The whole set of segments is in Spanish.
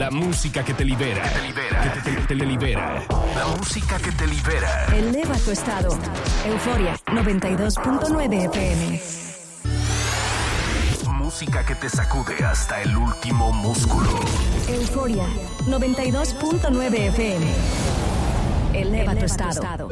La música que te libera. Te libera. La música que te libera. Eleva tu estado. Euforia 92.9 FM. Música que te sacude hasta el último músculo. Euforia 92.9 FM. Eleva tu estado.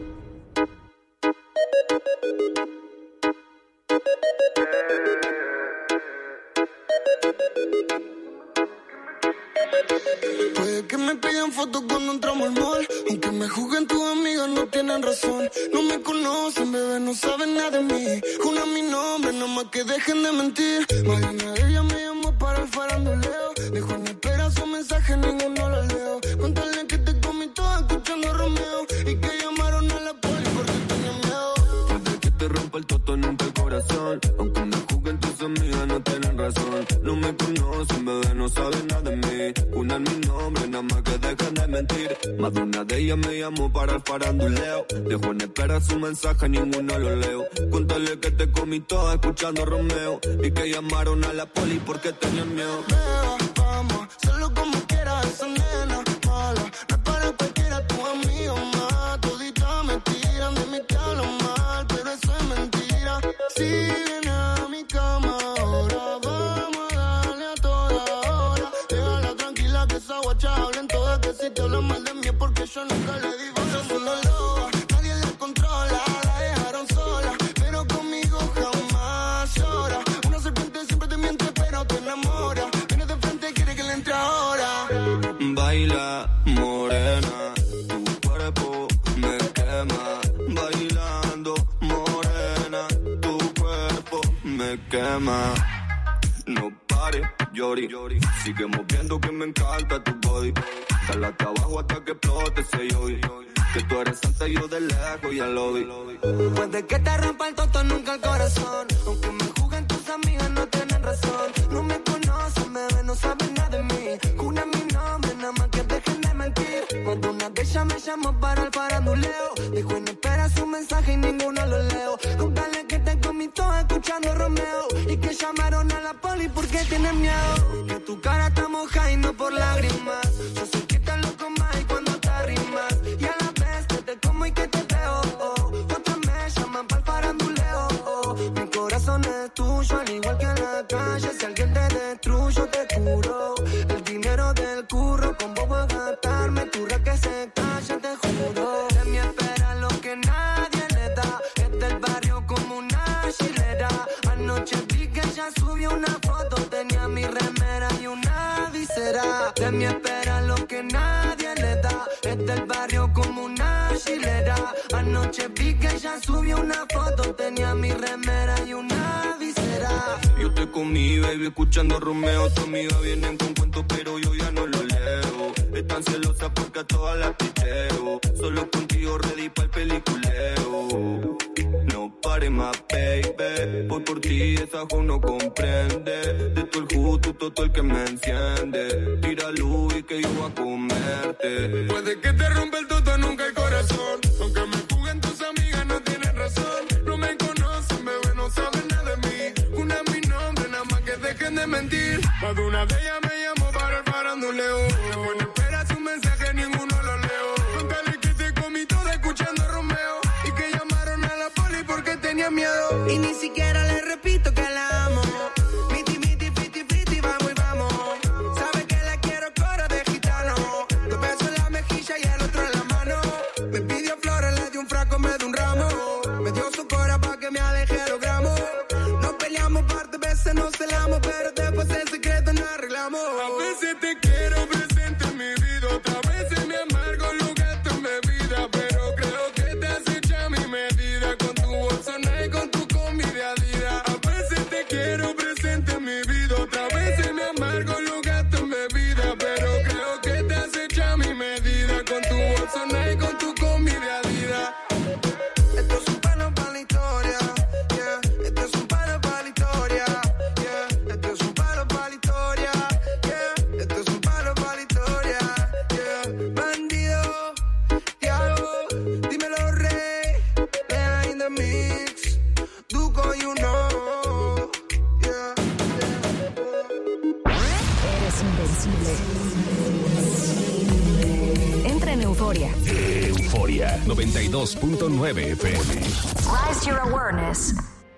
Puede que me pidan fotos cuando entramos al mall, aunque me juzguen tus amigas no tienen razón. No me conocen, bebé, no saben nada de mí. Jura mi nombre, nada más que dejen de mentir. Más de una de ellas me llamó para el faranduleo. Dejó en espera su mensaje, ninguno lo leo. Cuéntale que te comí toda escuchando a Romeo y que llamaron a la poli porque tenía miedo. Puede que te rompa el toto, nunca el corazón, aunque me juzguen tus amigas no tienen razón. No me conocen, bebé, no saben nada de mí. Una mi nombre, nada más que dejen de mentir. Más de una de ellas me llamó para el faranduleo. Dejó en espera su mensaje, ninguno lo leo. Cuéntale que te comí toda escuchando a Romeo y que llamaron a la poli porque tenían miedo. Beba, vamos, solo como quieras, esa nena mala. No es para cualquiera, tu amigo más. Toditas me tiran, de mí te hablan mal, pero eso es mentira. Si viene a mi cama ahora, vamos a darle a toda hora. Déjala tranquila que esa guacha hablen todas, que si te hablan mal de mí es porque yo nunca le digo. Sos una loba, nadie la controla, la dejaron sola, pero conmigo jamás llora. Una serpiente siempre te miente, pero te enamora. Viene de frente y quiere que le entre ahora. Baila, morena, tu cuerpo me quema. Bailando, morena, tu cuerpo me quema. No pares, llori, sigue moviendo que me encanta tu body. Dale hasta abajo hasta que explote ese yogi. Que tú eres santa y yo de lejos ya lo vi. Puede que te rompa el toto, nunca el corazón, aunque me juzguen tus amigas no tienen razón. No me conocen, bebé, no saben nada de mí. Jura mi nombre, nada más que dejen de mentir. Cuando una de ellas me llamó para el faranduleo, dejó en espera su mensaje y ninguno lo leo. Contale que te comí toda escuchando a Romeo y que llamaron a la poli porque tienen miedo. Que tu cara está mojada y no por lágrimas. Yo sé que te loco más y cuando te arrimas. Y a la vez que te como y que te veo. Otras me llaman para el faranduleo. Mi corazón es tuyo, al igual que en la calle. Si alguien te destruyo, te curo. El dinero del curro, con vos voy a gastarme. Tu ra que se calla, te juro. De mí espera lo que nadie le da. Es del barrio como una chilera. Anoche vi que ella subió una foto. Tenía mi remera y una visera. De mí espera lo que nadie le da. Es del barrio como una chilera. Anoche vi que ella subió una foto. Tenía mi remera y una visera. Yo estoy con mi baby escuchando a Romeo. Tu amiga vienen con cuentos pero yo ya no lo leo. Están celosas porque a todas las picheo. Solo contigo ready para el peliculeo. No pare más, baby. Voy por ti, esa jo no comprende. De todo el justo, todo el que me enciende. Tira luz y que yo voy a comerte. Puede que te rompa el toto, nunca el corazón, aunque me juzguen tus amigas no tienen razón. No me conocen, bebé, no saben nada de mí. Una es mi nombre, nada más que dejen de mentir. Más de una de ellas me llamó para el faranduleo. Dejó en espera su mensaje, ninguno lo leo. Contale que te comí toda escuchando a Romeo y que llamaron a la poli porque tenía miedo. Y ni siquiera le repito que la amo. Miti, miti, fiti, fiti, vamos y vamos. Sabe que la quiero coro de gitano. 2 besos en la mejilla y el otro en la mano. Me pidió flores, le di un frasco, me dio un ramo. Me dio su cora pa' que me aleje los gramos. Nos peleamos par de veces, nos celamos, pero después el secreto nos arreglamos. A veces te quiero presente en mi vida, otra veces me amargo lo gasto en bebida, pero creo que te has hecho a mi medida. Con tu bolso y con tu comida Adidas. A veces te quiero presente en mi vida, otra veces me amargo lo gasto en bebida, pero creo que te has hecho a mi medida. Con tu bolso y con tu comida Adidas. Esto es un palo para la historia, yeah. Esto es un palo para la historia, yeah. Esto es un palo para la historia, yeah. Esto es un palo para la Entra en Euforia. Euforia 92.9 FM. Rise your awareness.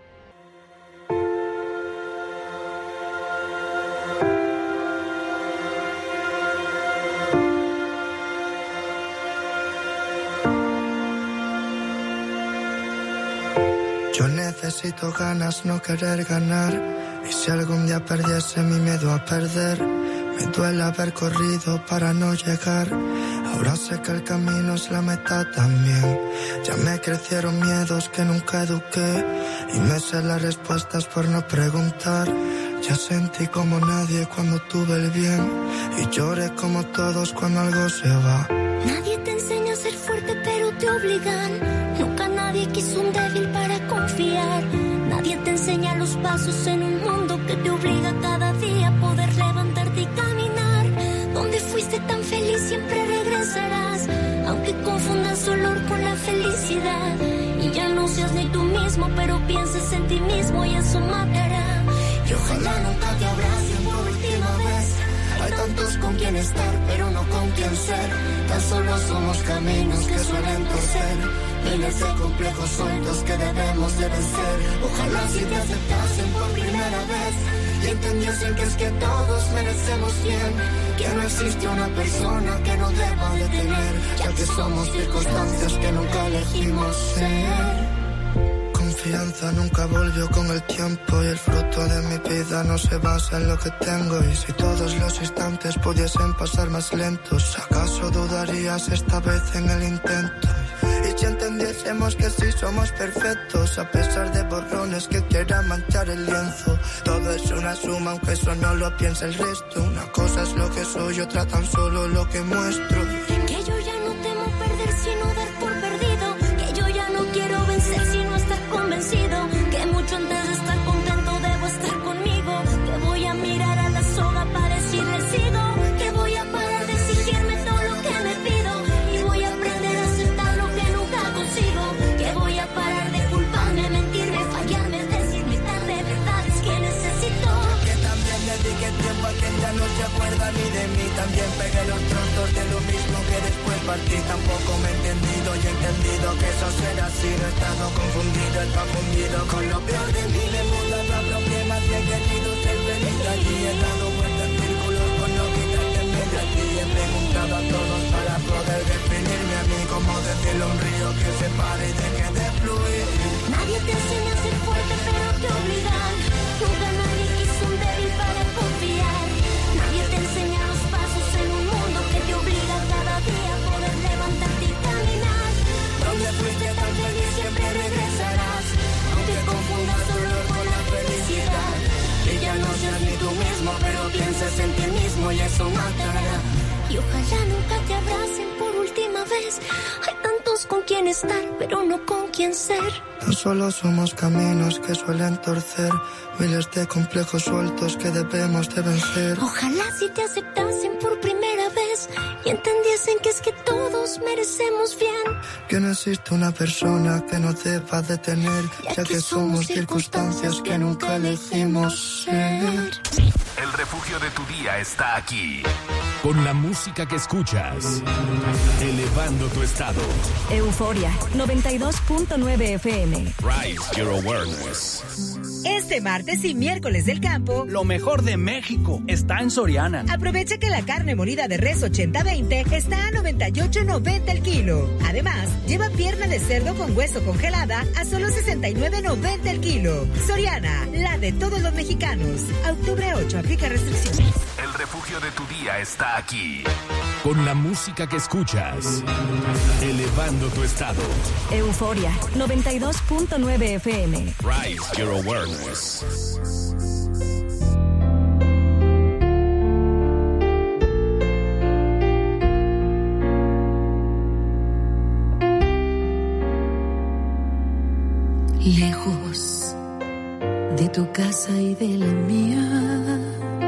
Yo necesito ganas, no querer ganar. Y si algún día perdiese mi miedo a perder, me duele haber corrido para no llegar. Ahora sé que el camino es la meta también. Ya me crecieron miedos que nunca eduqué, y me sé las respuestas por no preguntar. Ya sentí como nadie cuando tuve el bien, y lloré como todos cuando algo se va. Nadie te enseña a ser fuerte, pero te obligan. Nunca nadie quiso un débil para confiar. Nadie te enseña los pasos en un mundo que te obliga cada día a poder levantarte y caminar. Donde fuiste tan feliz siempre regresarás, aunque confundas dolor con la felicidad. Y ya no seas ni tú mismo, pero pienses en ti mismo y eso matará. Y ojalá nunca te abracen por última vez. Hay tantos con quien estar, pero no con quien ser. Tan solo somos caminos que suelen torcer. Miles de complejos sueltos que debemos de vencer. Ojalá si te aceptasen por primera vez y entendiesen que es que todos merecemos bien, que no existe una persona que no deba de tener, ya que somos circunstancias que nunca elegimos ser. Confianza nunca volvió con el tiempo, y el fruto de mi vida no se basa en lo que tengo. Y si todos los instantes pudiesen pasar más lentos, ¿acaso dudarías esta vez en el intento? Y si entendiésemos que sí somos perfectos, a pesar de borrones que quieran manchar el lienzo. Todo es una suma, aunque eso no lo piensa el resto. Una cosa es lo que soy, otra tan solo lo que muestro. Que yo ya no temo perder sino dar por perdido. Que yo ya no quiero vencer sino estar convencido. Que mucho antes de estar contento debo estar conmigo. Que voy a mirar a la soga para decirle sigo. Que voy a parar de exigirme todo lo que me pido. Y voy a aprender a aceptar lo que nunca consigo. Que voy a parar de culparme, mentirme, fallarme, decirme tarde verdades que necesito. Que también dediqué tiempo a quien ya no se acuerda ni de mí. También pegué los trozos de lo mismo que después partí. Tampoco me he entendido y he entendido que eso será así. No he estado confundido, he estado fundido con lo peor de mí. Me he mudado a problemas y he querido ser feliz allí. He dado vueltas en círculos por no quitarte en medio aquí. He preguntado a todos para poder definirme a mí. Como decirle a un río que se pare y deje de fluir. Nadie te enseña a ser fuerte, pero te obligan. Nunca nadie quiso un débil para confiar. Nadie te enseña los pasos en un mundo que te obliga cada día a poder levantarte y caminar. Donde fuiste tan feliz siempre regresarás, aunque confundas dolor con la felicidad. Y ya no seas ni tú mismo, pero pienses en ti mismo y eso matará. Y ojalá nunca te abracen por última vez. Hay tantos con quien estar, pero no con quien ser. Tan solo somos caminos que suelen torcer, miles de complejos sueltos que debemos de vencer. Ojalá si te aceptasen por primera vez y entendiesen que es que todos merecemos bien. Que no existe una persona que no deba de tener, ya que somos circunstancias que nunca elegimos ser. El refugio de tu día está aquí. Con la música que escuchas, elevando tu estado. Euforia 92.9 FM. Rise your awareness. Este martes y miércoles del campo, lo mejor de México está en Soriana. Aprovecha que la carne molida de res 80-20 está a $98.90 el kilo. Además, lleva pierna de cerdo con hueso congelada a solo $69.90 el kilo. Soriana, la de todos los mexicanos. A octubre 8, aplica restricciones. El refugio de tu día está aquí. Con la música que escuchas, elevando tu estado. Euforia 92.9 FM. Rise your awareness. Lejos de tu casa y de la mía,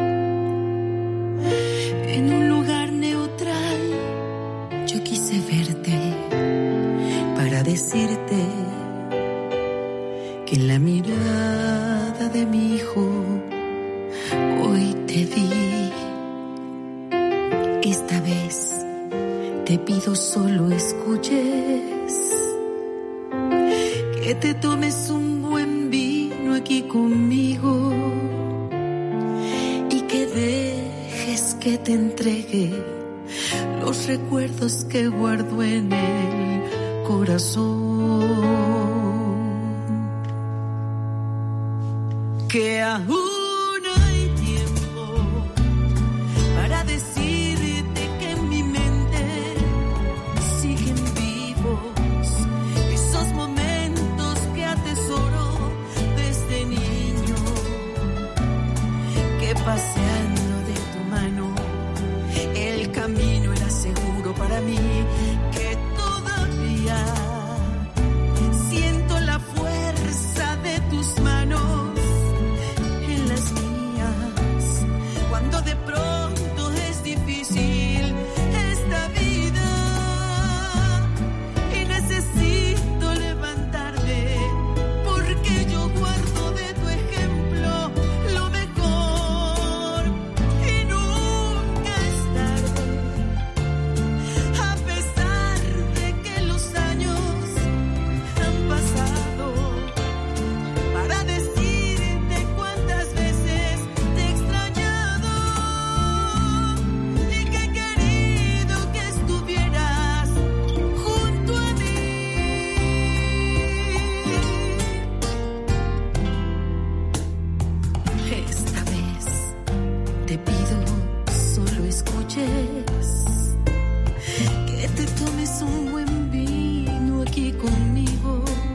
en un lugar neutral, yo quise verte para decirte que en la mirada de mi hijo hoy te vi. Esta vez te pido solo escuches, que te tomes un buen vino aquí conmigo y que dejes que te entregue los recuerdos que guardo en el corazón. Que aún hay tiempo para decirte que en mi mente siguen vivos esos momentos que atesoro desde niño, que paseando de tu mano el camino era seguro para mí, que todavía siento la fuerza de tus manos en las mías, cuando de pronto es difícil esta vida y necesito levantarme, porque yo guardo de tu ejemplo lo mejor y nunca es tarde, a pesar de que los años han pasado, para decirte cuántas veces te he extrañado y que he querido que estuvieras junto a mí. Esta vez te pido solo escuches, que te tomes un buen vino aquí conmigo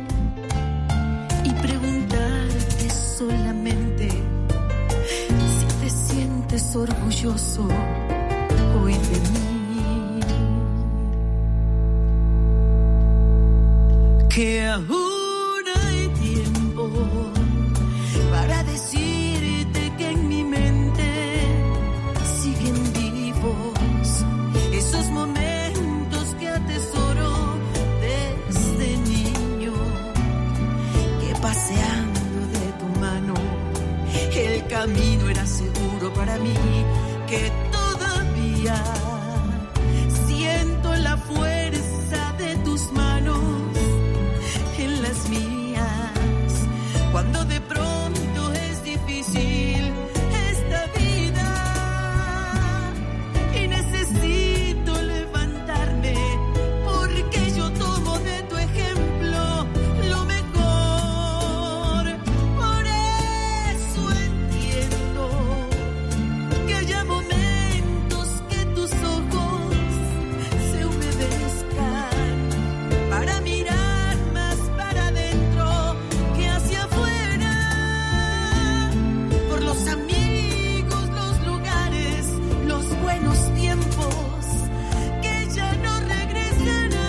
y preguntarte solamente si te sientes orgulloso hoy de mí. Que aún hay tiempo para decirte que en mi mente siguen vivos esos momentos que atesoro desde niño, que paseando de tu mano el camino era seguro para mí, que todavía siento la fuerza de tus manos en las mías, cuando de pronto es difícil esta vida y necesito levantarme, porque yo tomo de tu ejemplo lo mejor. Por eso entiendo que haya momentos que tus ojos se humedezcan para mirar más para adentro que hacia afuera, por los amigos, los lugares, los buenos tiempos que ya no regresarán.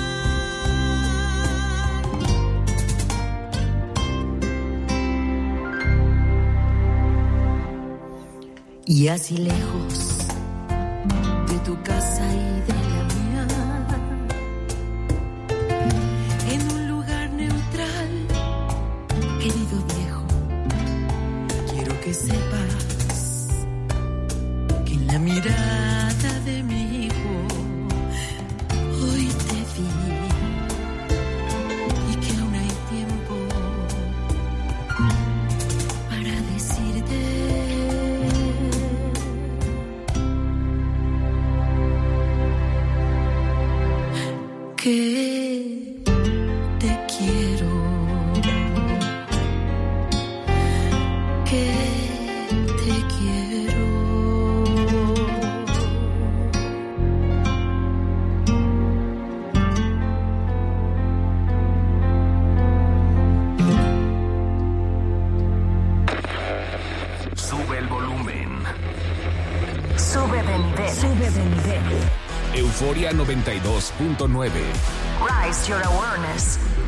Y así lejos de tu casa y de la mía, en un lugar neutral, querido viejo, quiero que sepas que en la mirada de mi hijo hoy te vi y que aún hay tiempo para decirte que te quiero, que te quiero. Sube el volumen. Sube de nivel. Sube de nivel. Euforia 92.9. Rise your awareness.